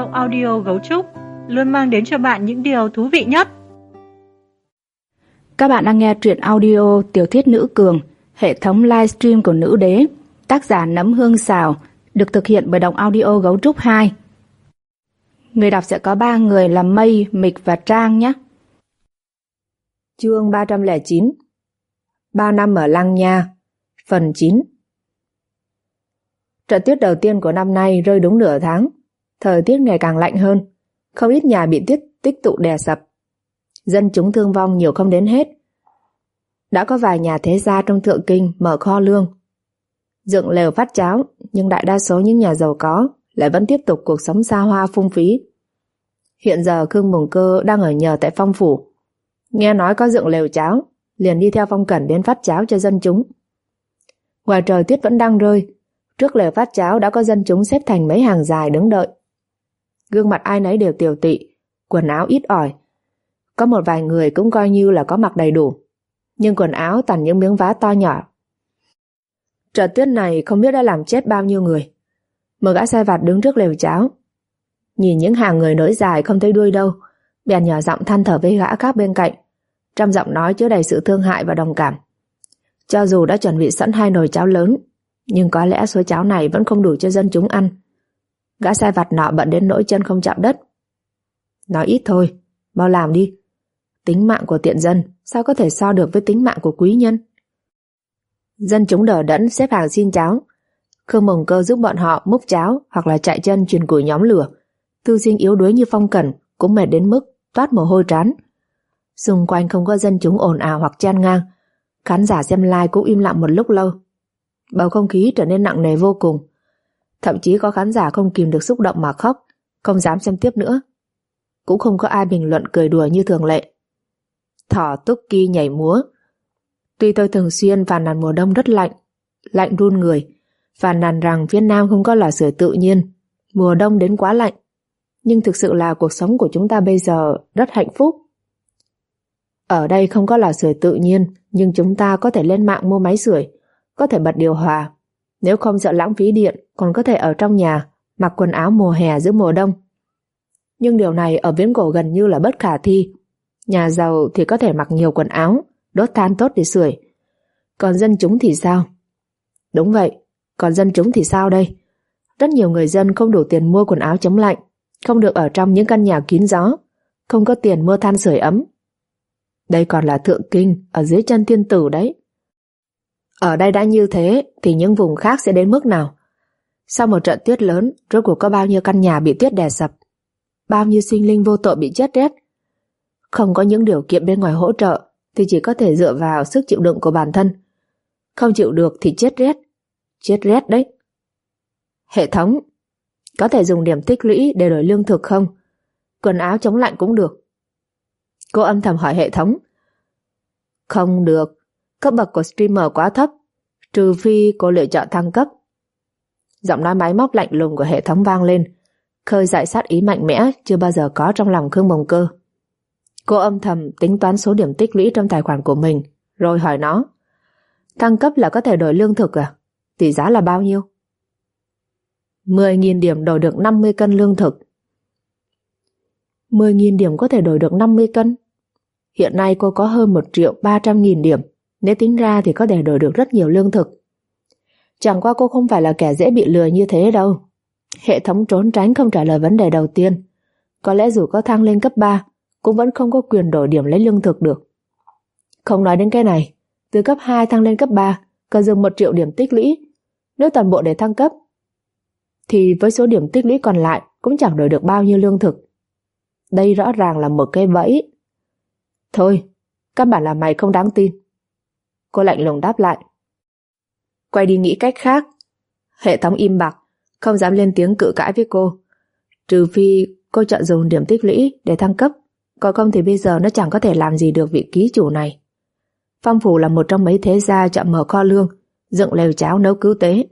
audio Gấu Trúc luôn mang đến cho bạn những điều thú vị nhất. Các bạn đang nghe truyện audio Tiểu thuyết nữ cường, hệ thống livestream của Nữ Đế, tác giả Nấm Hương Xào, được thực hiện bởi Đọc Audio Gấu Trúc 2. Người đọc sẽ có 3 người là Mây, Mịch và Trang nhé. Chương 309 3 năm ở Lăng Nha, phần 9. Trận tuyết đầu tiên của năm nay rơi đúng nửa tháng. Thời tiết ngày càng lạnh hơn, không ít nhà bị tuyết tích tụ đè sập. Dân chúng thương vong nhiều không đến hết. Đã có vài nhà thế gia trong Thượng Kinh mở kho lương, dựng lều phát cháo, nhưng đại đa số những nhà giàu có lại vẫn tiếp tục cuộc sống xa hoa phung phí. Hiện giờ Khương Mùng Cơ đang ở nhờ tại Phong phủ. Nghe nói có dựng lều cháo, liền đi theo Phong Cẩn đến phát cháo cho dân chúng. Ngoài trời tuyết vẫn đang rơi, trước lều phát cháo đã có dân chúng xếp thành mấy hàng dài đứng đợi. Gương mặt ai nấy đều tiều tụy, quần áo ít ỏi. Có một vài người cũng coi như là có mặc đầy đủ, nhưng quần áo toàn những miếng vá to nhỏ. Trận tuyết này không biết đã làm chết bao nhiêu người. Một gã sai vặt đứng trước lều cháo, nhìn những hàng người nối dài không thấy đuôi đâu, bèn nhỏ giọng than thở với gã khác bên cạnh, trong giọng nói chứa đầy sự thương hại và đồng cảm. Cho dù đã chuẩn bị sẵn 2 nồi cháo lớn, nhưng có lẽ số cháo này vẫn không đủ cho dân chúng ăn. Gã sai vặt nọ bận đến nỗi chân không chạm đất. Nói ít thôi, mau làm đi. Tính mạng của tiện dân sao có thể so được với tính mạng của quý nhân. Dân chúng đờ đẫn xếp hàng xin cháo. Khương Mùng Cơ giúp bọn họ múc cháo hoặc là chạy chân truyền củi nhóm lửa. Thư sinh yếu đuối như Phong Cẩn cũng mệt đến mức toát mồ hôi trán. Xung quanh không có dân chúng ồn ào hoặc chen ngang. Khán giả xem live cũng im lặng một lúc lâu. Bầu không khí trở nên nặng nề vô cùng. Thậm chí có khán giả không kìm được xúc động mà khóc, không dám xem tiếp nữa. Cũng không có ai bình luận cười đùa như thường lệ. Thỏ túc ki nhảy múa. Tuy tôi thường xuyên phàn nàn mùa đông rất lạnh, lạnh run người, phàn nàn rằng phía Nam không có lò sưởi tự nhiên, mùa đông đến quá lạnh, nhưng thực sự là cuộc sống của chúng ta bây giờ rất hạnh phúc. Ở đây không có lò sưởi tự nhiên, nhưng chúng ta có thể lên mạng mua máy sưởi, có thể bật điều hòa. Nếu không sợ lãng phí điện, còn có thể ở trong nhà mặc quần áo mùa hè giữa mùa đông. Nhưng điều này ở Viễn Cổ gần như là bất khả thi. Nhà giàu thì có thể mặc nhiều quần áo, đốt than tốt để sưởi. Còn dân chúng thì sao? Đúng vậy, còn dân chúng thì sao đây? Rất nhiều người dân không đủ tiền mua quần áo chống lạnh, không được ở trong những căn nhà kín gió, không có tiền mua than sưởi ấm. Đây còn là Thượng Kinh, ở dưới chân thiên tử đấy. Ở đây đã như thế thì những vùng khác sẽ đến mức nào? Sau một trận tuyết lớn, rốt cuộc có bao nhiêu căn nhà bị tuyết đè sập? Bao nhiêu sinh linh vô tội bị chết rét? Không có những điều kiện bên ngoài hỗ trợ thì chỉ có thể dựa vào sức chịu đựng của bản thân. Không chịu được thì chết rét. Chết rét đấy. Hệ thống, có thể dùng điểm tích lũy để đổi lương thực không? Quần áo chống lạnh cũng được. Cô âm thầm hỏi hệ thống. Không được, cấp bậc của streamer quá thấp, trừ phi cô lựa chọn thăng cấp. Giọng nói máy móc lạnh lùng của hệ thống vang lên, khơi dậy sát ý mạnh mẽ chưa bao giờ có trong lòng Khương Mùng Cơ. Cô âm thầm tính toán số điểm tích lũy trong tài khoản của mình, rồi hỏi nó. Thăng cấp là có thể đổi lương thực à? Tỷ giá là bao nhiêu? 10.000 điểm đổi được 50 cân lương thực. 10.000 điểm có thể đổi được 50 cân? Hiện nay cô có hơn 1.300.000 điểm, nếu tính ra thì có thể đổi được rất nhiều lương thực. Chẳng qua cô không phải là kẻ dễ bị lừa như thế đâu. Hệ thống trốn tránh không trả lời vấn đề đầu tiên. Có lẽ dù có thăng lên cấp 3, cũng vẫn không có quyền đổi điểm lấy lương thực được. Không nói đến cái này, từ cấp 2 thăng lên cấp 3, cần dùng 1 triệu điểm tích lũy. Nếu toàn bộ để thăng cấp, thì với số điểm tích lũy còn lại cũng chẳng đổi được bao nhiêu lương thực. Đây rõ ràng là một cái bẫy. Thôi, căn bản là mày không đáng tin. Cô lạnh lùng đáp lại. Quay đi nghĩ cách khác. Hệ thống im bặt, không dám lên tiếng cự cãi với cô. Trừ phi cô chọn dùng điểm tích lũy để thăng cấp, còn không thì bây giờ nó chẳng có thể làm gì được vị ký chủ này. Phong phủ là một trong mấy thế gia chọn mở kho lương, dựng lều cháo nấu cứu tế.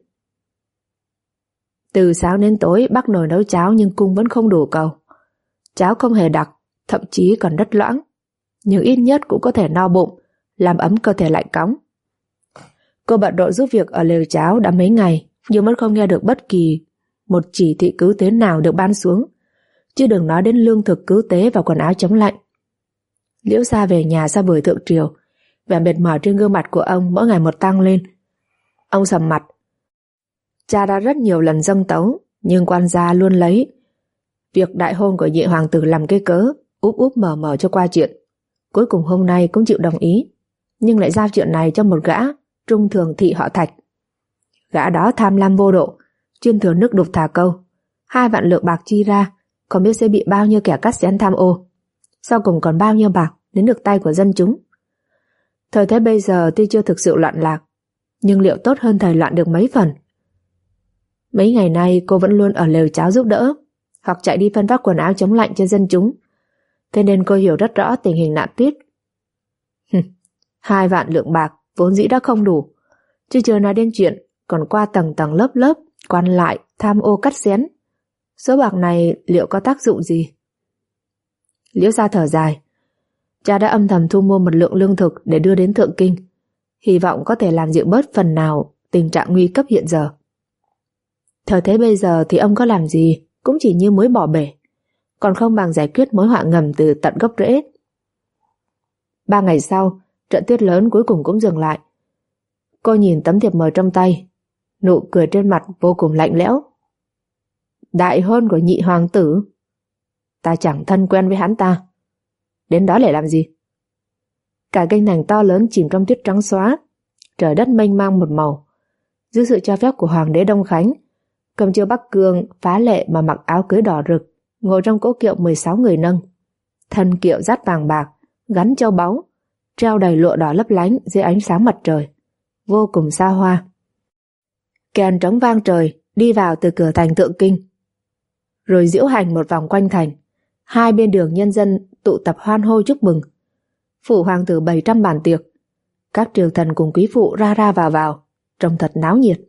Từ sáng đến tối bắc nồi nấu cháo nhưng cung vẫn không đủ cầu. Cháo không hề đặc, thậm chí còn rất loãng, nhưng ít nhất cũng có thể no bụng, làm ấm cơ thể lạnh cóng. Cô bận rộn giúp việc ở lều cháo đã mấy ngày, nhưng vẫn không nghe được bất kỳ một chỉ thị cứu tế nào được ban xuống. chứ đừng nói đến lương thực cứu tế và quần áo chống lạnh. Liễu Gia về nhà sau buổi thượng triều, vẻ mệt mỏi trên gương mặt của ông mỗi ngày một tăng lên. Ông sầm mặt. Cha đã rất nhiều lần dâng tấu, nhưng quan gia luôn lấy việc đại hôn của nhị hoàng tử làm cái cớ, úp úp mở mở cho qua chuyện. Cuối cùng hôm nay cũng chịu đồng ý, nhưng lại giao chuyện này cho một gã trung thường thị họ Thạch. Gã đó tham lam vô độ, chuyên thừa nước đục thả câu. 2 vạn lượng bạc chi ra, không biết sẽ bị bao nhiêu kẻ cắt xén tham ô. Sau cùng còn bao nhiêu bạc đến được tay của dân chúng. Thời thế bây giờ tuy chưa thực sự loạn lạc, nhưng liệu tốt hơn thời loạn được mấy phần. Mấy ngày nay cô vẫn luôn ở lều cháo giúp đỡ, hoặc chạy đi phân phát quần áo chống lạnh cho dân chúng. Thế nên cô hiểu rất rõ tình hình nạn tuyết. 2 vạn lượng bạc vốn dĩ đã không đủ, chứ chưa nói đến chuyện còn qua tầng tầng lớp lớp quan lại tham ô cắt xén. Số bạc này liệu có tác dụng gì? Liễu Gia thở dài. Cha đã âm thầm thu mua một lượng lương thực để đưa đến Thượng Kinh, hy vọng có thể làm dịu bớt phần nào tình trạng nguy cấp hiện giờ. Thời thế bây giờ thì ông có làm gì cũng chỉ như muối bỏ bể, còn không bằng giải quyết mối họa ngầm từ tận gốc rễ. 3 ngày sau, trận tuyết lớn cuối cùng cũng dừng lại. Cô nhìn tấm thiệp mời trong tay, nụ cười trên mặt vô cùng lạnh lẽo. Đại hôn của nhị hoàng tử? Ta chẳng thân quen với hắn ta. Đến đó để làm gì? Cả kênh thành to lớn chìm trong tuyết trắng xóa, trời đất mênh mang một màu. Dưới sự cho phép của hoàng đế Đông Khánh, Cầm Chiêu Bắc Cương phá lệ mà mặc áo cưới đỏ rực, ngồi trong cỗ kiệu 16 người nâng. Thân kiệu dát vàng bạc, gắn châu báu, treo đầy lụa đỏ lấp lánh dưới ánh sáng mặt trời, vô cùng xa hoa. Kèn trống vang trời đi vào từ cửa thành Thượng Kinh, rồi diễu hành một vòng quanh thành. 2 bên đường nhân dân tụ tập hoan hô chúc mừng. Phủ hoàng tử 700 bàn tiệc, các triều thần cùng quý phụ ra ra vào vào, trông thật náo nhiệt.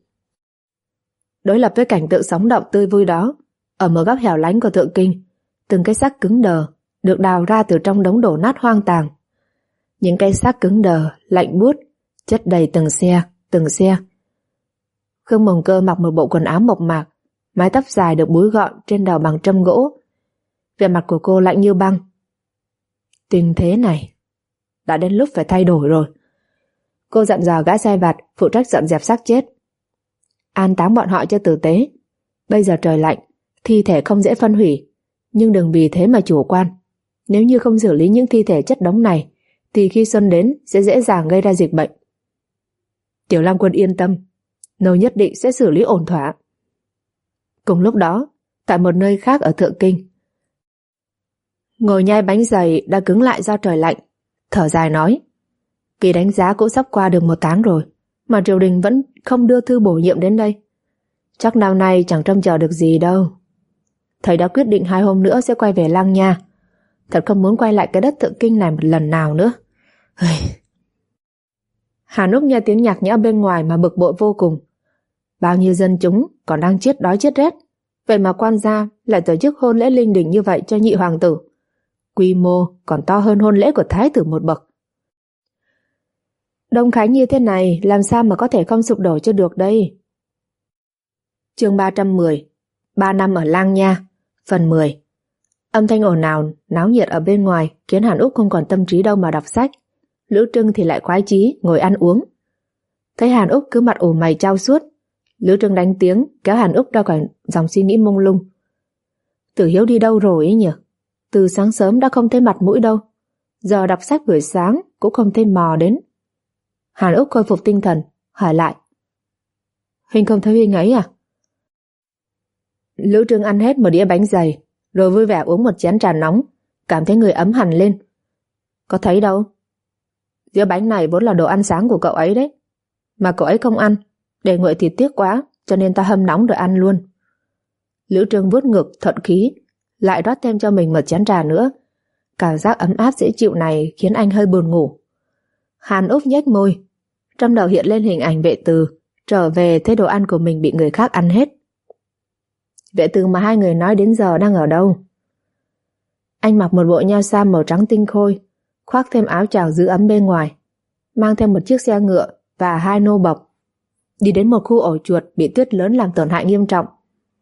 Đối lập với cảnh tượng sống động tươi vui đó, ở một góc hẻo lánh của Thượng Kinh, từng cái xác cứng đờ được đào ra từ trong đống đổ nát hoang tàn. Những cái xác cứng đờ, lạnh buốt, chất đầy từng xe. Khương Mồng Cơ mặc một bộ quần áo mộc mạc, mái tóc dài được búi gọn trên đầu bằng trâm gỗ. Vẻ mặt của cô lạnh như băng. Tình thế này, đã đến lúc phải thay đổi rồi. Cô dặn dò gã sai vặt phụ trách dọn dẹp xác chết, an táng bọn họ cho tử tế. Bây giờ trời lạnh, thi thể không dễ phân hủy, nhưng đừng vì thế mà chủ quan. Nếu như không xử lý những thi thể chất đống này, thì khi xuân đến sẽ dễ dàng gây ra dịch bệnh. Tiểu Lang Quân yên tâm, nô nhất định sẽ xử lý ổn thỏa. Cùng lúc đó, tại một nơi khác ở Thượng Kinh, ngồi nhai bánh dày đã cứng lại do trời lạnh, thở dài nói: Kỳ đánh giá cũng sắp qua được 1 tháng rồi, mà triều đình vẫn không đưa thư bổ nhiệm đến đây. Chắc năm nay chẳng trông chờ được gì đâu. Thầy đã quyết định 2 hôm nữa sẽ quay về Lăng Nha. Thật không muốn quay lại cái đất Thượng Kinh này một lần nào nữa. Hàn Úc nghe tiếng nhạc nhẽo bên ngoài mà bực bội vô cùng. Bao nhiêu dân chúng còn đang chết đói chết rét, vậy mà quan gia lại tổ chức hôn lễ linh đình như vậy cho nhị hoàng tử. Quy mô còn to hơn hôn lễ của thái tử một bậc. Đông Khánh như thế này làm sao mà có thể không sụp đổ cho được đây. Chương 310, 3 năm ở Lang Nha, phần 10. Âm thanh ồn ào náo nhiệt ở bên ngoài khiến Hàn Úc không còn tâm trí đâu mà đọc sách. Lữ Trưng thì lại khoái chí ngồi ăn uống. Thấy Hàn Úc cứ mặt ủ mày chau suốt, Lữ Trưng đánh tiếng kéo Hàn Úc ra khỏi dòng suy nghĩ mông lung. Tử Hiếu đi đâu rồi ấy nhỉ? Từ sáng sớm đã không thấy mặt mũi đâu, giờ đọc sách buổi sáng cũng không thấy mò đến. Hàn Úc khôi phục tinh thần, hỏi lại: Huynh không thấy Huynh ấy à? Lữ Trưng ăn hết một đĩa bánh dày, rồi vui vẻ uống một chén trà nóng, cảm thấy người ấm hẳn lên. Có thấy đâu. Dĩa bánh này vốn là đồ ăn sáng của cậu ấy đấy, mà cậu ấy không ăn, để nguội thì tiếc quá, cho nên ta hâm nóng rồi ăn luôn. Lữ Trưng vuốt ngực thuận khí, lại rót thêm cho mình một chén trà nữa. Cảm giác ấm áp dễ chịu này khiến anh hơi buồn ngủ. Hàn Úc nhếch môi, trong đầu hiện lên hình ảnh Vệ Từ trở về thấy đồ ăn của mình bị người khác ăn hết. Vệ Từ mà 2 người nói đến giờ đang ở đâu? Anh mặc một bộ nho sam màu trắng tinh khôi, khoác thêm áo choàng giữ ấm bên ngoài, mang theo một chiếc xe ngựa và 2 nô bộc, đi đến một khu ổ chuột bị tuyết lớn làm tổn hại nghiêm trọng.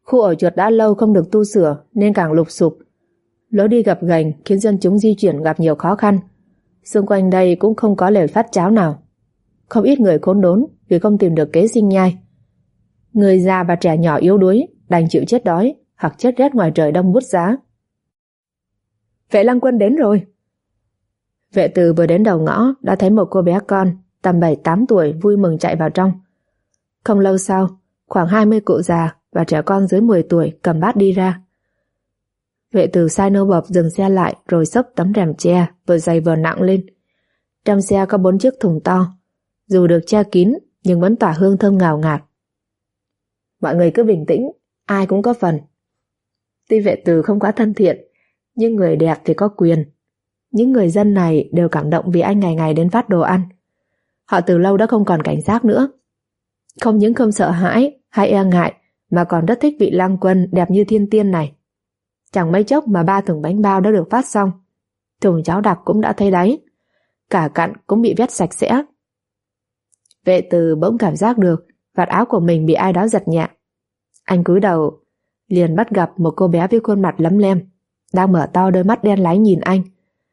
Khu ổ chuột đã lâu không được tu sửa nên càng lụp xụp. Lối đi gập ghềnh khiến dân chúng di chuyển gặp nhiều khó khăn. Xung quanh đây cũng không có lều phát cháo nào. Không ít người khốn đốn vì không tìm được kế sinh nhai. Người già và trẻ nhỏ yếu đuối đành chịu chết đói hoặc chết rét ngoài trời đông buốt giá. Vệ Lăng Quân đến rồi. Vệ Từ vừa đến đầu ngõ đã thấy một cô bé con tầm 7-8 tuổi vui mừng chạy vào trong. Không lâu sau, khoảng 20 cụ già và trẻ con dưới 10 tuổi cầm bát đi ra. Vệ Từ sai nô bộc dừng xe lại rồi xốc tấm rèm tre vừa dày vừa nặng lên. Trong xe có 4 chiếc thùng to, dù được che kín nhưng vẫn tỏa hương thơm ngào ngạt. Mọi người cứ bình tĩnh, ai cũng có phần. Tuy Vệ Từ không quá thân thiện, nhưng người đẹp thì có quyền. Những người dân này đều cảm động vì anh ngày ngày đến phát đồ ăn. Họ từ lâu đã không còn cảnh giác nữa. Không những không sợ hãi hay e ngại mà còn rất thích vị Lăng Quân đẹp như thiên tiên này. Chẳng mấy chốc mà 3 thùng bánh bao đã được phát xong. Thùng cháo đặc cũng đã thấy đáy. Cả cặn cũng bị vét sạch sẽ. Vệ Từ bỗng cảm giác được vạt áo của mình bị ai đó giật nhẹ. Anh cúi đầu, liền bắt gặp một cô bé với khuôn mặt lấm lem, đang mở to đôi mắt đen láy nhìn anh.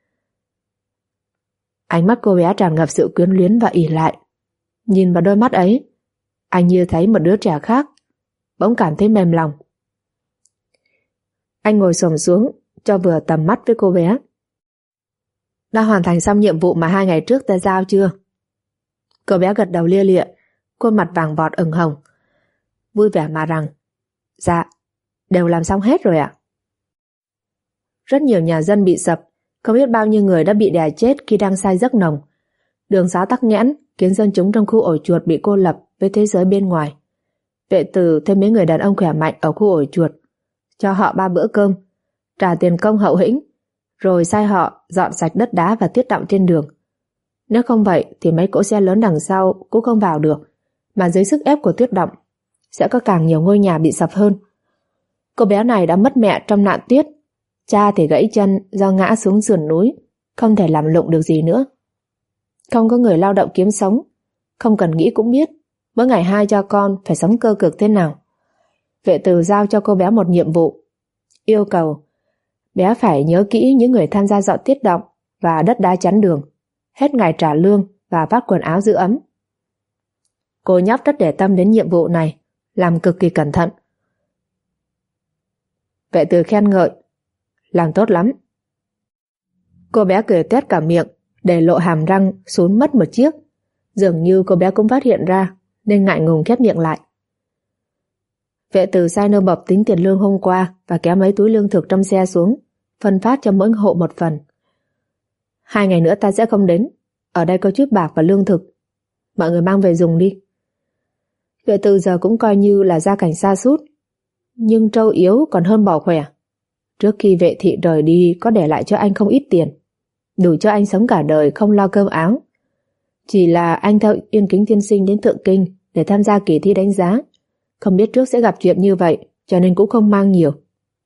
Ánh mắt cô bé tràn ngập sự quyến luyến và ỷ lại. Nhìn vào đôi mắt ấy, anh như thấy một đứa trẻ khác, bỗng cảm thấy mềm lòng. Anh ngồi xổm xuống, cho vừa tầm mắt với cô bé. Đã hoàn thành xong nhiệm vụ mà 2 ngày trước ta giao chưa? Cô bé gật đầu lia lịa, khuôn mặt vàng vọt ửng hồng, vui vẻ mà rằng, dạ, đều làm xong hết rồi ạ. Rất nhiều nhà dân bị sập, không biết bao nhiêu người đã bị đè chết khi đang say giấc nồng. Đường xá tắc nghẽn khiến dân chúng trong khu ổ chuột bị cô lập với thế giới bên ngoài. Vệ Từ thêm mấy người đàn ông khỏe mạnh ở khu ổ chuột, cho họ 3 bữa cơm, trả tiền công hậu hĩnh, rồi sai họ dọn sạch đất đá và tuyết đọng trên đường. Nếu không vậy thì mấy cỗ xe lớn đằng sau cũng không vào được, mà dưới sức ép của tuyết đọng sẽ có càng nhiều ngôi nhà bị sập hơn. Cô bé này đã mất mẹ trong nạn tuyết, cha thì gãy chân do ngã xuống sườn núi, không thể làm lụng được gì nữa. Không có người lao động kiếm sống, không cần nghĩ cũng biết mỗi ngày 2 cha con phải sống cơ cực thế nào. Vệ Từ giao cho cô bé một nhiệm vụ, yêu cầu bé phải nhớ kỹ những người tham gia dọn tuyết đọng và đất đá chắn đường, hết ngày trả lương và phát quần áo giữ ấm. Cô nhóc rất để tâm đến nhiệm vụ này, làm cực kỳ cẩn thận. Vệ Từ khen ngợi, làm tốt lắm. Cô bé cười tuét cả miệng, để lộ hàm răng sún mất một chiếc. Dường như cô bé cũng phát hiện ra, nên ngại ngùng khép miệng lại. Vệ Từ sai nô bộc tính tiền lương hôm qua và kéo mấy túi lương thực trong xe xuống, phân phát cho mỗi hộ một phần. 2 ngày nữa ta sẽ không đến, ở đây có chút bạc và lương thực, mọi người mang về dùng đi. Vệ Từ giờ cũng coi như là gia cảnh sa sút, nhưng trâu yếu còn hơn bò khỏe. Trước khi Vệ Thị rời đi có để lại cho anh không ít tiền, đủ cho anh sống cả đời không lo cơm áo. Chỉ là anh theo Yên Kính tiên sinh đến Thượng Kinh để tham gia kỳ thi đánh giá, không biết trước sẽ gặp chuyện như vậy, cho nên cũng không mang nhiều.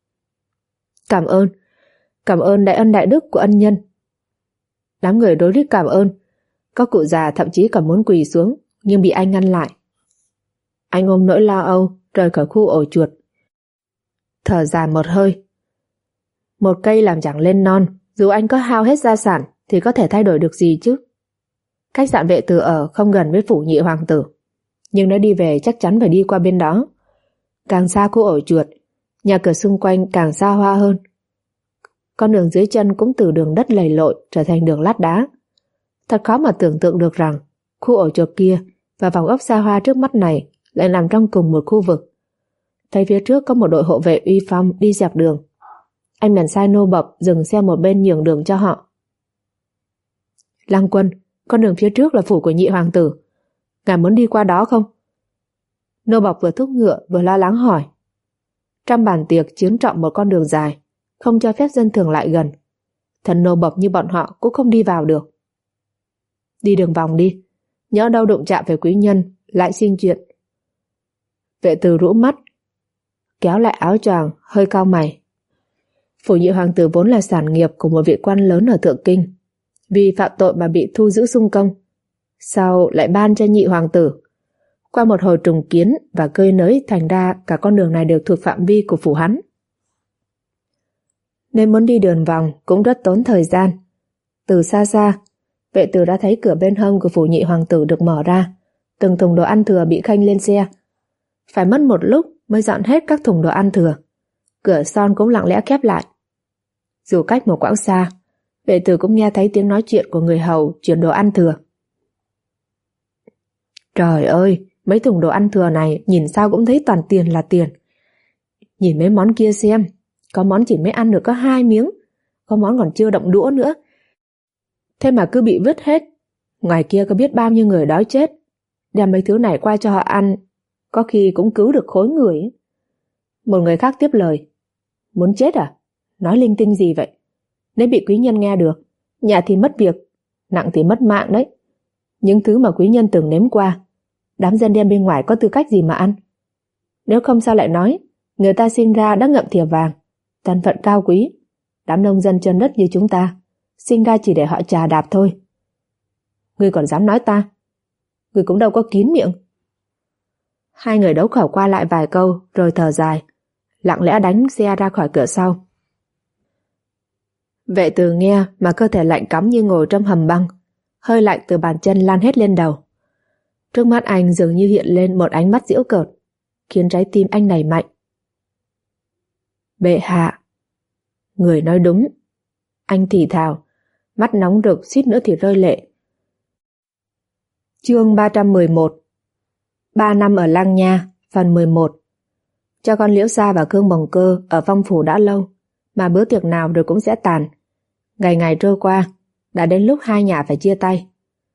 Cảm ơn đại ân đại đức của ân nhân. Đám người rối rít cảm ơn, có cụ già thậm chí còn muốn quỳ xuống, nhưng bị anh ngăn lại. Anh ôm nỗi lo âu rời khỏi khu ổ chuột, thở dài một hơi. Một cây làm chẳng lên non, dù anh có hao hết gia sản thì có thể thay đổi được gì chứ. Khách sạn Vệ Từ ở không gần với phủ nhị hoàng tử, nhưng nếu đi về chắc chắn phải đi qua bên đó. Càng xa khu ổ chuột, nhà cửa xung quanh càng xa hoa hơn. Con đường dưới chân cũng từ đường đất lầy lội trở thành đường lát đá. Thật khó mà tưởng tượng được rằng khu ổ chuột kia và phòng ốc xa hoa trước mắt này lại nằm trong cùng một khu vực. Thấy phía trước có một đội hộ vệ uy phong đi dẹp đường, anh bèn sai nô bộc dừng xe một bên nhường đường cho họ. Lăng Quân, con đường phía trước là phủ của nhị hoàng tử, ngài muốn đi qua đó không? Nô bộc vừa thúc ngựa vừa lo lắng hỏi. Trong bàn tiệc chiếm trọn một con đường dài, không cho phép dân thường lại gần. Thần nô bộc như bọn họ cũng không đi vào được. Đi đường vòng đi, nhỡ đâu đụng chạm về quý nhân lại xin chuyện. Vệ Từ rũ mắt, kéo lại áo choàng, hơi cau mày. Phủ nhị hoàng tử vốn là sản nghiệp của một vị quan lớn ở Thượng Kinh, vì phạm tội mà bị thu giữ sung công, sau lại ban cho nhị hoàng tử. Qua một hồi trùng kiến và cơi nới, thành ra cả con đường này đều thuộc phạm vi của phủ hắn. Nên muốn đi đường vòng cũng rất tốn thời gian. Từ xa xa, vệ tử đã thấy cửa bên hông của phủ nhị hoàng tử được mở ra, từng thùng đồ ăn thừa bị khênh lên xe. Phải mất một lúc mới dọn hết các thùng đồ ăn thừa. Cửa son cũng lặng lẽ khép lại. Dù cách một quãng xa, vệ tử cũng nghe thấy tiếng nói chuyện của người hầu chuyển đồ ăn thừa. Trời ơi, mấy thùng đồ ăn thừa này nhìn sao cũng thấy toàn tiền là tiền. Nhìn mấy món kia xem, có món chỉ mới ăn được có 2 miếng, có món còn chưa động đũa nữa. Thế mà cứ bị vứt hết. Ngoài kia có biết bao nhiêu người đói chết. Đem mấy thứ này qua cho họ ăn, có khi cũng cứu được khối người. Một người khác tiếp lời. Muốn chết à? Nói linh tinh gì vậy? Nếu bị quý nhân nghe được, nhẹ thì mất việc, nặng thì mất mạng đấy. Những thứ mà quý nhân từng nếm qua, đám dân đen bên ngoài có tư cách gì mà ăn? Nếu không sao lại nói, người ta sinh ra đã ngậm thìa vàng, thân phận cao quý. Đám nông dân chân đất như chúng ta, sinh ra chỉ để họ chà đạp thôi. Ngươi còn dám nói ta? Ngươi cũng đâu có kín miệng. Hai người đấu khẩu qua lại vài câu rồi thở dài, lặng lẽ đánh xe ra khỏi cửa sau. Vệ tử nghe mà cơ thể lạnh cóng như ngồi trong hầm băng, hơi lạnh từ bàn chân lan hết lên đầu. Trước mắt anh dường như hiện lên một ánh mắt giễu cợt, khiến trái tim anh nảy mạnh. Bệ hạ. Người nói đúng. Anh thì thào, mắt nóng rực suýt nữa thì rơi lệ. Chương 311. 3 năm ở Lăng Nha, phần 11. Cho con Liễu Sa và Cương Bồng Cơ ở Phong phủ đã lâu, mà bữa tiệc nào rồi cũng sẽ tàn. Ngày ngày trôi qua, đã đến lúc hai nhà phải chia tay.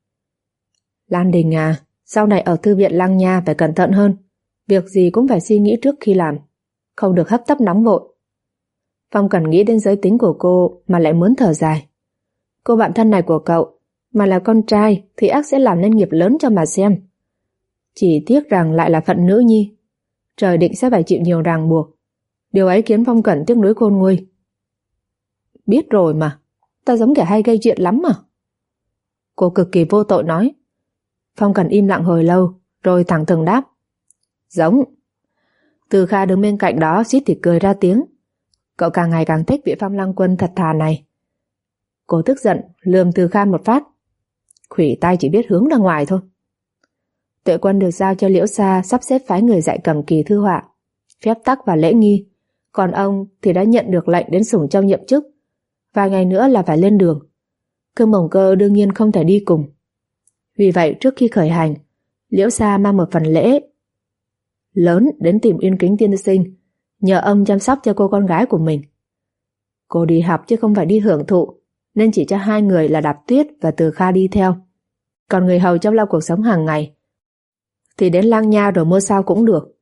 Lan Đình à, sau này ở thư viện Lăng Nha phải cẩn thận hơn, việc gì cũng phải suy nghĩ trước khi làm, không được hấp tấp nóng vội. Phong Cẩn nghĩ đến giới tính của cô mà lại muốn thở dài. Cô bạn thân này của cậu, mà là con trai thì ắt sẽ làm nên nghiệp lớn cho mà xem. Chỉ tiếc rằng lại là phận nữ nhi, trời định sẽ phải chịu nhiều ràng buộc. Điều ấy khiến Phong Cẩn tiếc nuối khôn nguôi. Biết rồi mà, ta giống kẻ hay gây chuyện lắm mà. Cô cực kỳ vô tội nói. Phong Cẩn im lặng hồi lâu, rồi thẳng thừng đáp. Giống. Từ Kha đứng bên cạnh đó suýt thì cười ra tiếng. Cậu càng ngày càng thích vị Phong Lăng Quân thật thà này. Cô tức giận, lườm Từ Kha một phát. Khủy tay chỉ biết hướng ra ngoài thôi. Tuệ Quân được giao cho Liễu Sa sắp xếp phái người dạy cầm kỳ thư họa, phép tắc và lễ nghi. Còn ông thì đã nhận được lệnh đến Sủng Châu nhậm chức. Vài ngày nữa là phải lên đường. Cương Bồng Cơ đương nhiên không thể đi cùng. Vì vậy trước khi khởi hành, Liễu Sa mang một phần lễ lớn đến tìm Uyên Kính tiên sinh, nhờ ông chăm sóc cho cô con gái của mình. Cô đi học chứ không phải đi hưởng thụ, nên chỉ cho hai người là Đạp Tuyết và Từ Kha đi theo. Còn người hầu chăm lo cuộc sống hàng ngày thì đến Lăng Nha rồi mua sao cũng được.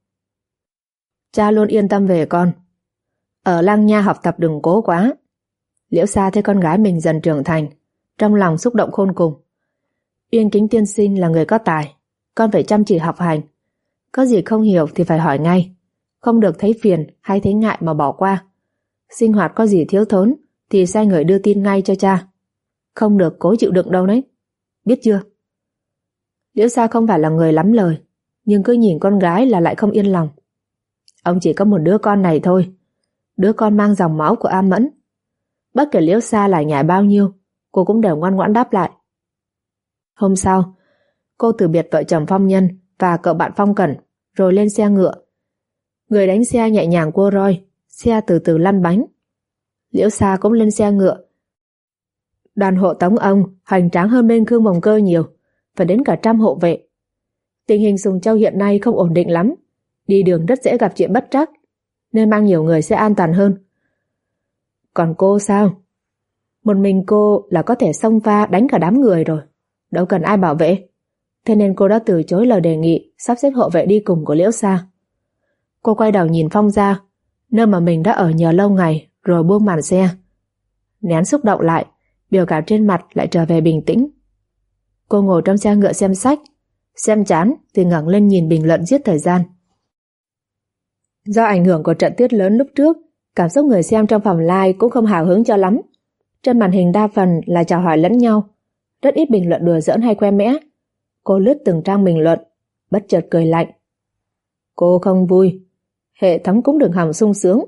Cha luôn yên tâm về con. Ở Lăng Nha học tập đừng cố quá. Liễu Sa thấy con gái mình dần trưởng thành, trong lòng xúc động khôn cùng. Uyên Kính tiên sinh là người có tài, con phải chăm chỉ học hành. Có gì không hiểu thì phải hỏi ngay, không được thấy phiền hay thấy ngại mà bỏ qua. Sinh hoạt có gì thiếu thốn thì sai người đưa tin ngay cho cha. Không được cố chịu đựng đâu đấy. Biết chưa? Liễu Sa không phải là người lắm lời, nhưng cứ nhìn con gái là lại không yên lòng. Ông chỉ có một đứa con này thôi, đứa con mang dòng máu của A Mẫn. Bất kể Liễu Sa lải nhải bao nhiêu, cô cũng đều ngoan ngoãn đáp lại. Hôm sau, cô từ biệt vợ chồng Phong Nhân và cậu bạn Phong Cẩn, rồi lên xe ngựa. Người đánh xe nhẹ nhàng cua roi, xe từ từ lăn bánh. Liễu Sa cũng lên xe ngựa. Đoàn hộ tống ông hoành tráng hơn bên Cương Bồng Cơ nhiều, phải đến cả 100 hộ vệ. Tình hình Sùng Châu hiện nay không ổn định lắm, đi đường rất dễ gặp chuyện bất trắc, nên mang nhiều người sẽ an toàn hơn. Còn cô sao? Một mình cô là có thể xông pha đánh cả đám người rồi, đâu cần ai bảo vệ. Thế nên cô đã từ chối lời đề nghị sắp xếp hộ vệ đi cùng của Liễu Sa. Cô quay đầu nhìn Phong gia, nơi mà mình đã ở nhờ lâu ngày, rồi buông màn xe. Nén xúc động lại, biểu cảm trên mặt lại trở về bình tĩnh. Cô ngồi trong xe ngựa xem sách, xem chán thì ngẩng lên nhìn bình luận giết thời gian. Do ảnh hưởng của trận tuyết lớn lúc trước, cảm xúc người xem trong phòng live cũng không hào hứng cho lắm. Trên màn hình đa phần là chào hỏi lẫn nhau, rất ít bình luận đùa giỡn hay khoe mẽ. Cô lướt từng trang bình luận, bất chợt cười lạnh. Cô không vui, hệ thống cũng đừng hòng sung sướng.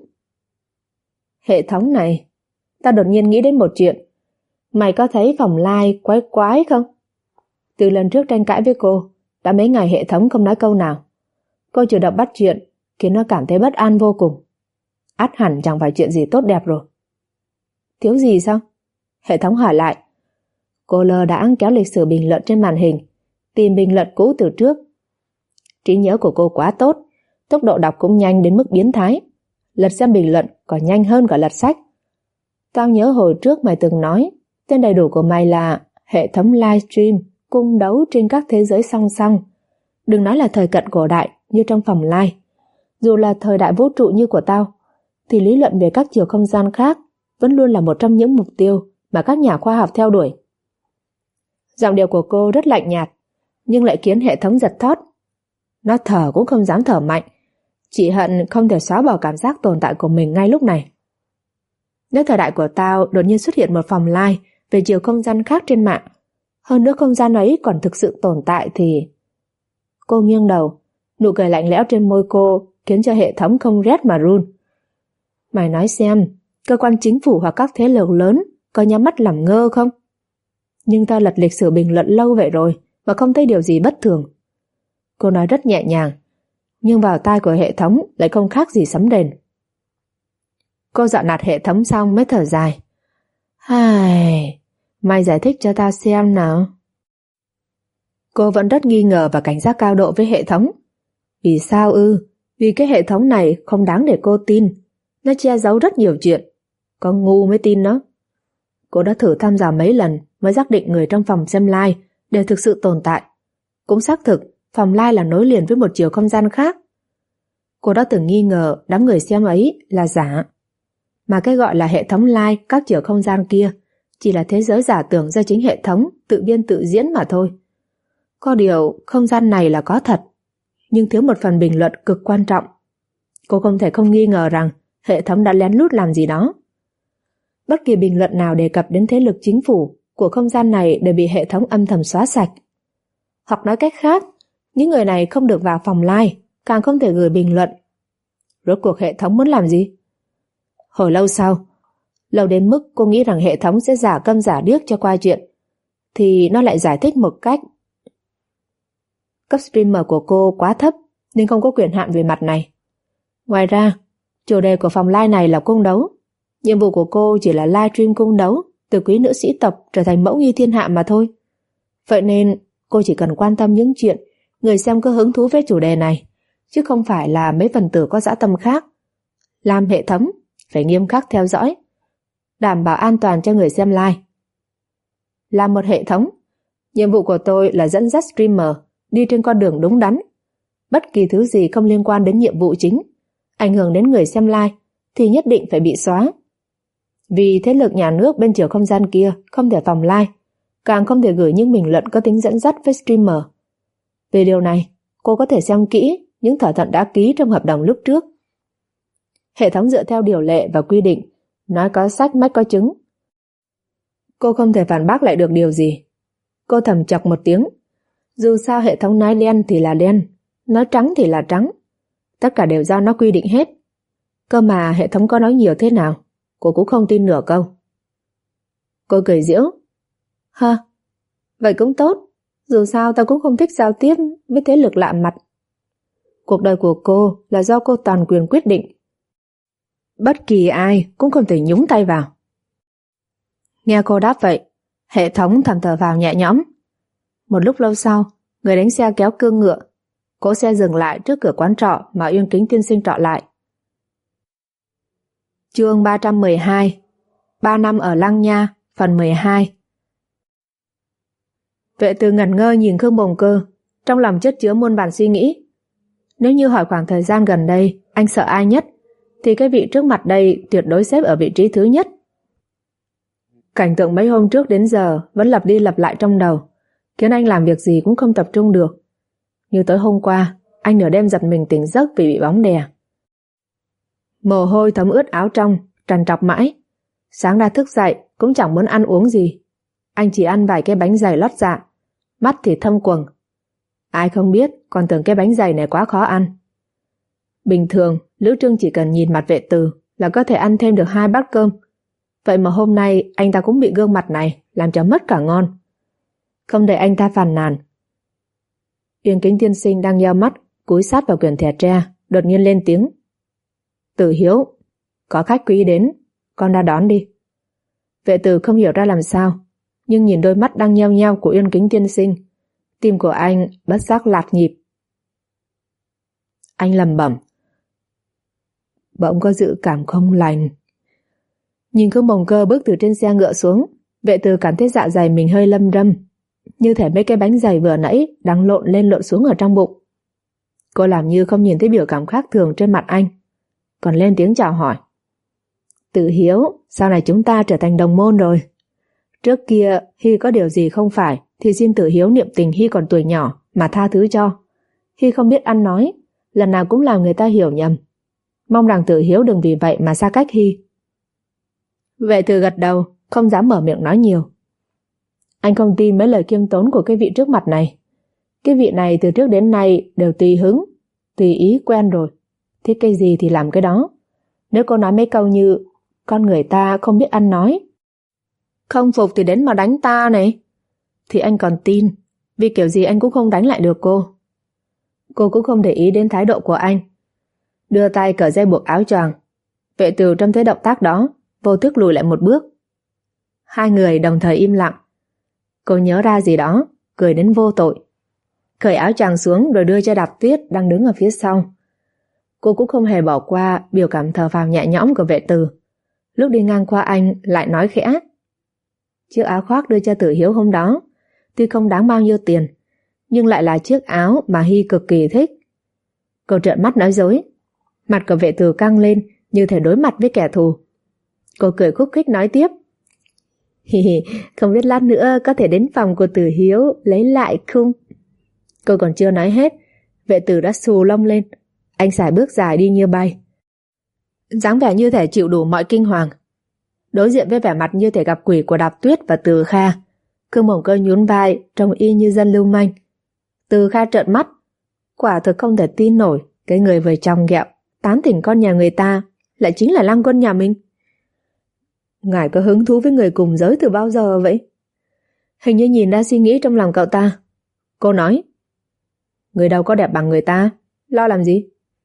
Hệ thống này, ta đột nhiên nghĩ đến một chuyện. Mày có thấy phòng lai quái quái không? Từ lần trước tranh cãi với cô, đã mấy ngày hệ thống không nói câu nào. Cô chủ động bắt chuyện, khiến nó cảm thấy bất an vô cùng. Ắt hẳn chẳng phải chuyện gì tốt đẹp rồi. Thiếu gì sao? Hệ thống hỏi lại. Cô lơ đãng kéo lịch sử bình luận trên màn hình, tìm bình luận cũ từ trước. Trí nhớ của cô quá tốt, tốc độ đọc cũng nhanh đến mức biến thái. Lật xem bình luận còn nhanh hơn cả lật sách. Tao nhớ hồi trước mày từng nói tên đầy đủ của mày là hệ thống livestream cung đấu trên các thế giới song song. Đừng nói là thời cận cổ đại như trong phòng live. Dù là thời đại vũ trụ như của tao, thì lý luận về các chiều không gian khác vẫn luôn là một trong những mục tiêu mà các nhà khoa học theo đuổi. Giọng điệu của cô rất lạnh nhạt, nhưng lại khiến hệ thống giật thót. Nó thở cũng không dám thở mạnh, chỉ hận không thể xóa bỏ cảm giác tồn tại của mình ngay lúc này. Nếu thời đại của tao đột nhiên xuất hiện một phòng live về chiều không gian khác trên mạng, hơn nữa không gian ấy còn thực sự tồn tại thì... Cô nghiêng đầu, nụ cười lạnh lẽo trên môi cô khiến cho hệ thống không rét mà run. Mày nói xem, cơ quan chính phủ hoặc các thế lực lớn có nhắm mắt làm ngơ không? Nhưng tao lật lịch sử bình luận lâu vậy rồi mà không thấy điều gì bất thường. Cô nói rất nhẹ nhàng, nhưng vào tai của hệ thống lại không khác gì sấm đền. Cô dọn nạt hệ thống xong mới thở dài. Ai, mày giải thích cho tao xem nào. Cô vẫn rất nghi ngờ và cảnh giác cao độ với hệ thống. Vì sao ư? Vì cái hệ thống này không đáng để cô tin. Nó che giấu rất nhiều chuyện. Có ngu mới tin nó. Cô đã thử thăm dò mấy lần mới xác định người trong phòng xem live đều thực sự tồn tại. Cũng xác thực phòng live là nối liền với một chiều không gian khác. Cô đã từng nghi ngờ đám người xem ấy là giả. Mà cái gọi là hệ thống live các chiều không gian kia chỉ là thế giới giả tưởng do chính hệ thống tự biên tự diễn mà thôi. Có điều không gian này là có thật, nhưng thiếu một phần bình luận cực quan trọng. Cô không thể không nghi ngờ rằng hệ thống đã lén lút làm gì đó. Bất kỳ bình luận nào đề cập đến thế lực chính phủ của không gian này đều bị hệ thống âm thầm xóa sạch. Hoặc nói cách khác, những người này không được vào phòng live, càng không thể gửi bình luận. Rốt cuộc hệ thống muốn làm gì? Hồi lâu sau, lâu đến mức cô nghĩ rằng hệ thống sẽ giả câm giả điếc cho qua chuyện, thì nó lại giải thích một cách. Cấp streamer của cô quá thấp nên không có quyền hạn về mặt này. Ngoài ra, chủ đề của phòng live này là cung đấu. Nhiệm vụ của cô chỉ là livestream cung đấu từ quý nữ sĩ tộc trở thành mẫu nghi thiên hạ mà thôi. Vậy nên cô chỉ cần quan tâm những chuyện người xem có hứng thú với chủ đề này, chứ không phải là mấy phần tử có dã tâm khác. Làm hệ thống phải nghiêm khắc theo dõi, đảm bảo an toàn cho người xem live. Làm một hệ thống, nhiệm vụ của tôi là dẫn dắt streamer đi trên con đường đúng đắn. Bất kỳ thứ gì không liên quan đến nhiệm vụ chính, ảnh hưởng đến người xem live thì nhất định phải bị xóa. Vì thế lực nhà nước bên chiều không gian kia không thể phòng live, càng không thể gửi những bình luận có tính dẫn dắt với streamer. Về điều này, cô có thể xem kỹ những thỏa thuận đã ký trong hợp đồng lúc trước. Hệ thống dựa theo điều lệ và quy định, nói có sách mách có chứng. Cô không thể phản bác lại được điều gì. Cô thầm chọc một tiếng. Dù sao hệ thống nói đen thì là đen, nói trắng thì là trắng. Tất cả đều do nó quy định hết. Cơ mà hệ thống có nói nhiều thế nào, cô cũng không tin nửa câu. Cô cười giễu. Hơ, vậy cũng tốt. Dù sao tao cũng không thích giao tiếp với thế lực lạ mặt. Cuộc đời của cô là do cô toàn quyền quyết định. Bất kỳ ai cũng không thể nhúng tay vào. Nghe cô đáp vậy, hệ thống thầm thở vào nhẹ nhõm. Một lúc lâu sau, người đánh xe kéo cương ngựa. Cỗ xe dừng lại trước cửa quán trọ mà Uyên Kính tiên sinh trọ lại. Chương 312 3 năm ở Lăng Nha, phần 12. Vệ Từ ngẩn ngơ nhìn Khương Bồng Cơ, trong lòng chất chứa muôn vàn suy nghĩ. Nếu như hỏi khoảng thời gian gần đây anh sợ ai nhất, thì cái vị trước mặt đây tuyệt đối xếp ở vị trí thứ nhất. Cảnh tượng mấy hôm trước đến giờ vẫn lặp đi lặp lại trong đầu, khiến anh làm việc gì cũng không tập trung được. Như tối hôm qua, anh nửa đêm giật mình tỉnh giấc vì bị bóng đè. Mồ hôi thấm ướt áo trong, trằn trọc mãi. Sáng ra thức dậy cũng chẳng muốn ăn uống gì. Anh chỉ ăn vài cái bánh dày lót dạ, mắt thì thâm quầng. Ai không biết, còn tưởng cái bánh dày này quá khó ăn. Bình thường, Lữ Trưng chỉ cần nhìn mặt Vệ Từ là có thể ăn thêm được 2 bát cơm. Vậy mà hôm nay anh ta cũng bị gương mặt này làm cho mất cả ngon. Không để anh ta phàn nàn, Uyên Kính tiên sinh đang nheo mắt, cúi sát vào quyển thẻ tre, đột nhiên lên tiếng. Tử Hiếu, có khách quý đến, con ra đón đi. Vệ Từ không hiểu ra làm sao, nhưng nhìn đôi mắt đang nheo nheo của Uyên Kính tiên sinh, tim của anh bất giác lạc nhịp. Anh lẩm bẩm, bỗng có dự cảm không lành. Nhìn Khương Bồng Cơ bước từ trên xe ngựa xuống, Vệ Từ cảm thấy dạ dày mình hơi lâm râm, như thể mấy cái bánh dày vừa nãy đang lộn lên lộn xuống ở trong bụng. Cô làm như không nhìn thấy biểu cảm khác thường trên mặt anh, còn lên tiếng chào hỏi. Tử Hiếu, sau này chúng ta trở thành đồng môn rồi. Trước kia Hy có điều gì không phải thì xin Tử Hiếu niệm tình Hy còn tuổi nhỏ mà tha thứ cho. Hy không biết ăn nói, lần nào cũng làm người ta hiểu nhầm. Mong rằng Tử Hiếu đừng vì vậy mà xa cách Hy. Vệ Từ gật đầu, không dám mở miệng nói nhiều. Anh không tin mấy lời khiêm tốn của cái vị trước mặt này. Cái vị này từ trước đến nay đều tùy hứng, tùy ý quen rồi, thích cái gì thì làm cái đó. Nếu cô nói mấy câu như con người ta không biết ăn nói, không phục thì đến mà đánh ta này, thì anh còn tin, vì kiểu gì anh cũng không đánh lại được cô. Cô cũng không để ý đến thái độ của anh, đưa tay cởi dây buộc áo choàng. Vệ Từ trong thế động tác đó vô thức lùi lại một bước. Hai người đồng thời im lặng. Cô nhớ ra gì đó, cười đến vô tội, cởi áo choàng xuống rồi đưa cho Đạp Tuyết đang đứng ở phía sau. Cô cũng không hề bỏ qua biểu cảm thở phào nhẹ nhõm của Vệ Từ. Lúc đi ngang qua anh lại nói khẽ, chiếc áo khoác đưa cho Tử Hiếu hôm đó tuy không đáng bao nhiêu tiền, nhưng lại là chiếc áo mà Hy cực kỳ thích. Cô trợn mắt nói dối. Mặt của Vệ Từ căng lên như thể đối mặt với kẻ thù. Cô cười khúc khích nói tiếp, không biết lát nữa có thể đến phòng của Tử Hiếu lấy lại không? Cô còn chưa nói hết, Vệ Từ đã xù lông lên. Anh sải bước dài đi như bay, dáng vẻ như thể chịu đủ mọi kinh hoàng. Đối diện với vẻ mặt như thể gặp quỷ của Đạp Tuyết và Từ Kha, Khương Bồng Cơ nhún vai, trông y như dân lưu manh. Từ Kha trợn mắt, quả thực không thể tin nổi cái người vừa trong ghẹo tán tỉnh con nhà người ta lại chính là Lăng Quân nhà mình. Ngài có hứng thú với người cùng giới từ bao giờ vậy? Hình như nhìn ra suy nghĩ trong lòng cậu ta. Cô nói, người đâu có đẹp bằng người ta, lo làm gì?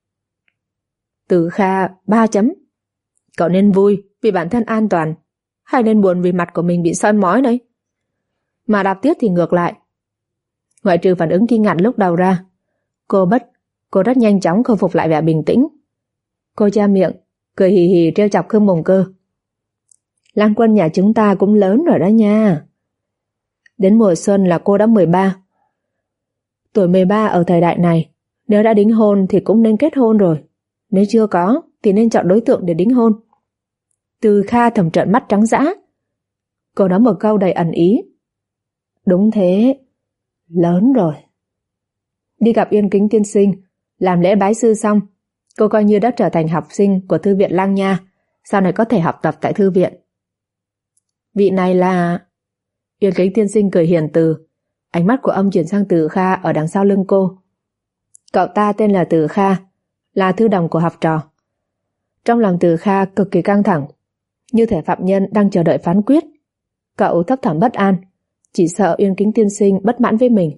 Từ Kha 3 chấm. Cậu nên vui vì bản thân an toàn, hay nên buồn vì mặt của mình bị soi mói đấy? Mà Đạp Tuyết thì ngược lại. Ngoại trừ phản ứng kinh ngạc lúc đầu ra, cô rất nhanh chóng khôi phục lại vẻ bình tĩnh. Cô che miệng, cười hì hì trêu chọc Khương Bồng Cơ. Lăng Quân nhà chúng ta cũng lớn rồi đó nha. Đến mùa xuân là cô đã 13. Tuổi 13 ở thời đại này, nếu đã đính hôn thì cũng nên kết hôn rồi. Nếu chưa có thì nên chọn đối tượng để đính hôn. Từ Kha thầm trợn mắt trắng dã. Cô nói một câu đầy ẩn ý. Đúng thế, lớn rồi. Đi gặp Yên Kính tiên sinh, làm lễ bái sư xong, cô coi như đã trở thành học sinh của thư viện Lăng Nha, sau này có thể học tập tại thư viện. Vị này là... Yên Kính tiên sinh cười hiền từ, ánh mắt của ông chuyển sang Từ Kha ở đằng sau lưng cô. Cậu ta tên là Từ Kha, là thư đồng của học trò. Trong lòng Từ Kha cực kỳ căng thẳng, như thể phạm nhân đang chờ đợi phán quyết. Cậu thấp thỏm bất an, chỉ sợ Yên Kính tiên sinh bất mãn với mình.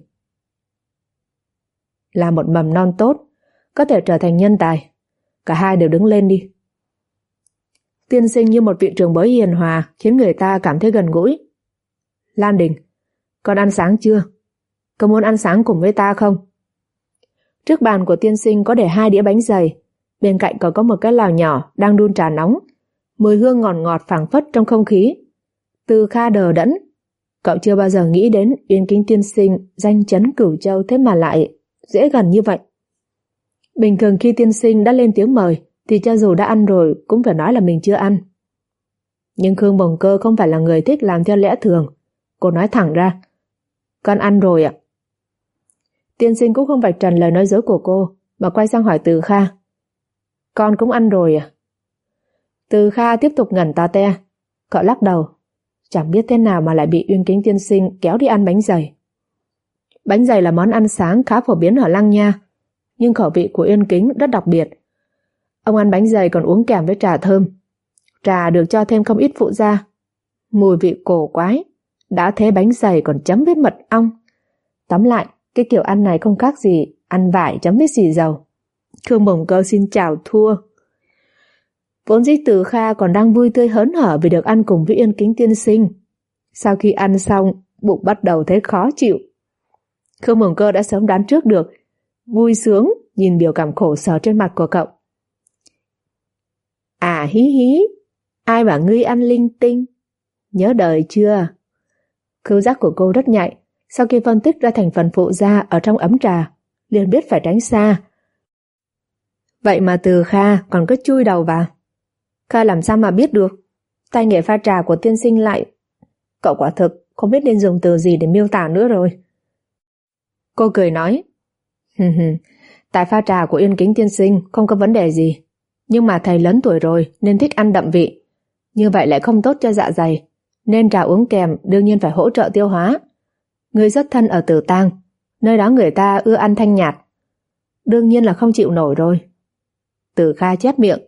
Là một mầm non tốt, có thể trở thành nhân tài. Cả hai đều đứng lên đi. Tiên sinh như một vị trưởng bối hiền hòa, khiến người ta cảm thấy gần gũi. Lan Đình, con ăn sáng chưa? Có muốn ăn sáng cùng với ta không? Trước bàn của tiên sinh có để 2 đĩa bánh dày, bên cạnh còn có một cái lò nhỏ đang đun trà nóng, mùi hương ngọt ngọt phảng phất trong không khí. Từ Kha đờ đẫn, cậu chưa bao giờ nghĩ đến Uyên Kính tiên sinh danh chấn Cửu Châu thế mà lại dễ gần như vậy. Bình thường khi tiên sinh đã lên tiếng mời thì cho dù đã ăn rồi cũng phải nói là mình chưa ăn. Nhưng Khương Bồng Cơ không phải là người thích làm theo lẽ thường. Cô nói thẳng ra, con ăn rồi ạ. Tiên sinh cũng không vạch trần lời nói dối của cô, mà quay sang hỏi Từ Kha, con cũng ăn rồi à? Từ Kha tiếp tục ngẩn ta te. Cậu lắc đầu, chẳng biết thế nào mà lại bị Uyên Kính tiên sinh kéo đi ăn bánh dày. Bánh dày là món ăn sáng khá phổ biến ở Lăng Nha, nhưng khẩu vị của Yên Kính rất đặc biệt. Ông ăn bánh dày còn uống kèm với trà thơm. Trà được cho thêm không ít phụ gia. Mùi vị cổ quái, đã thế bánh dày còn chấm với mật ong. Tóm lại, cái kiểu ăn này không khác gì ăn vải chấm với xì dầu. Khương Mồng Cơ xin chào thua. Vốn dĩ Từ Kha còn đang vui tươi hớn hở vì được ăn cùng với Yên Kính tiên sinh. Sau khi ăn xong, bụng bắt đầu thấy khó chịu. Khương Mồng Cơ đã sớm đoán trước được, vui sướng nhìn biểu cảm khổ sở trên mặt của cậu. À hí hí, ai bảo ngươi ăn linh tinh? Nhớ đời chưa? Khứu giác của cô rất nhạy, sau khi phân tích ra thành phần phụ gia ở trong ấm trà, liền biết phải tránh xa. Vậy mà Từ Kha còn cứ chui đầu vào. Kha làm sao mà biết được? Tay nghề pha trà của tiên sinh lại... Cậu quả thực không biết nên dùng từ gì để miêu tả nữa rồi. Cô cười nói, tài pha trà của Yên Kính tiên sinh không có vấn đề gì, nhưng mà thầy lớn tuổi rồi nên thích ăn đậm vị, như vậy lại không tốt cho dạ dày, nên trà uống kèm đương nhiên phải hỗ trợ tiêu hóa. Người rất thân ở Tử Tang, nơi đó người ta ưa ăn thanh nhạt, đương nhiên là không chịu nổi rồi. Từ Kha chép miệng.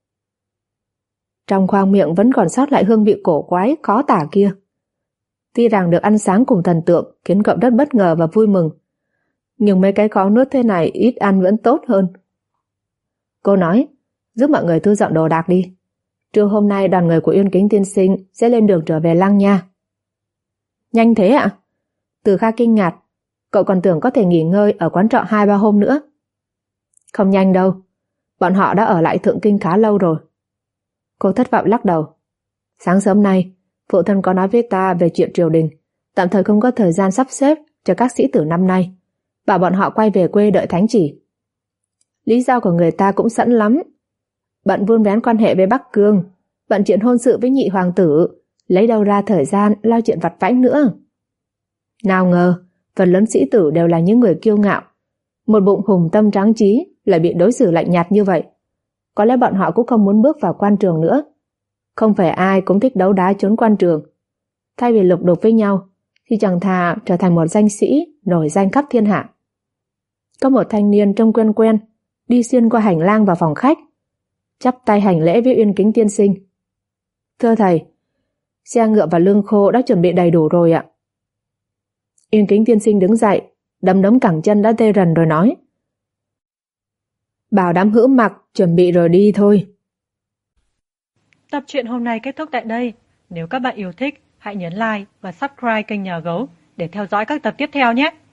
Trong khoang miệng vẫn còn sót lại hương vị cổ quái khó tả kia. Tuy rằng được ăn sáng cùng thần tượng khiến cậu rất bất ngờ và vui mừng, nhưng mấy cái khó nuốt thế này ít ăn vẫn tốt hơn. Cô nói, giúp mọi người thu dọn đồ đạc đi. Trưa hôm nay đoàn người của Yên Kính tiên sinh sẽ lên đường trở về Lăng Nha. Nhanh thế ạ? Từ Kha kinh ngạc, cậu còn tưởng có thể nghỉ ngơi ở quán trọ 2-3 hôm nữa. Không nhanh đâu, bọn họ đã ở lại Thượng Kinh khá lâu rồi. Cô thất vọng lắc đầu. Sáng sớm nay, phụ thân có nói với ta về chuyện triều đình, tạm thời không có thời gian sắp xếp cho các sĩ tử năm nay, bảo bọn họ quay về quê đợi thánh chỉ. Lý do của người ta cũng sẵn lắm. Bận vun vén quan hệ với Bắc Cương, bận chuyện hôn sự với nhị hoàng tử, lấy đâu ra thời gian lo chuyện vặt vãnh nữa. Nào ngờ, phần lớn sĩ tử đều là những người kiêu ngạo, một bụng hùng tâm tráng trí lại bị đối xử lạnh nhạt như vậy. Có lẽ bọn họ cũng không muốn bước vào quan trường nữa. Không phải ai cũng thích đấu đá trốn quan trường. Thay vì lục đục với nhau, thì chẳng thà trở thành một danh sĩ nổi danh khắp thiên hạ. Có một thanh niên trông quen quen đi xuyên qua hành lang vào phòng khách, chắp tay hành lễ với Yên Kính tiên sinh. Thưa thầy, xe ngựa và lương khô đã chuẩn bị đầy đủ rồi ạ. Yên Kính tiên sinh đứng dậy, đấm đấm cẳng chân đã tê rần rồi nói, bảo đám hữu mặc chuẩn bị rồi đi thôi. Tập truyện hôm nay kết thúc tại đây. Nếu các bạn yêu thích, hãy nhấn like và subscribe kênh Nhà Gấu để theo dõi các tập tiếp theo nhé.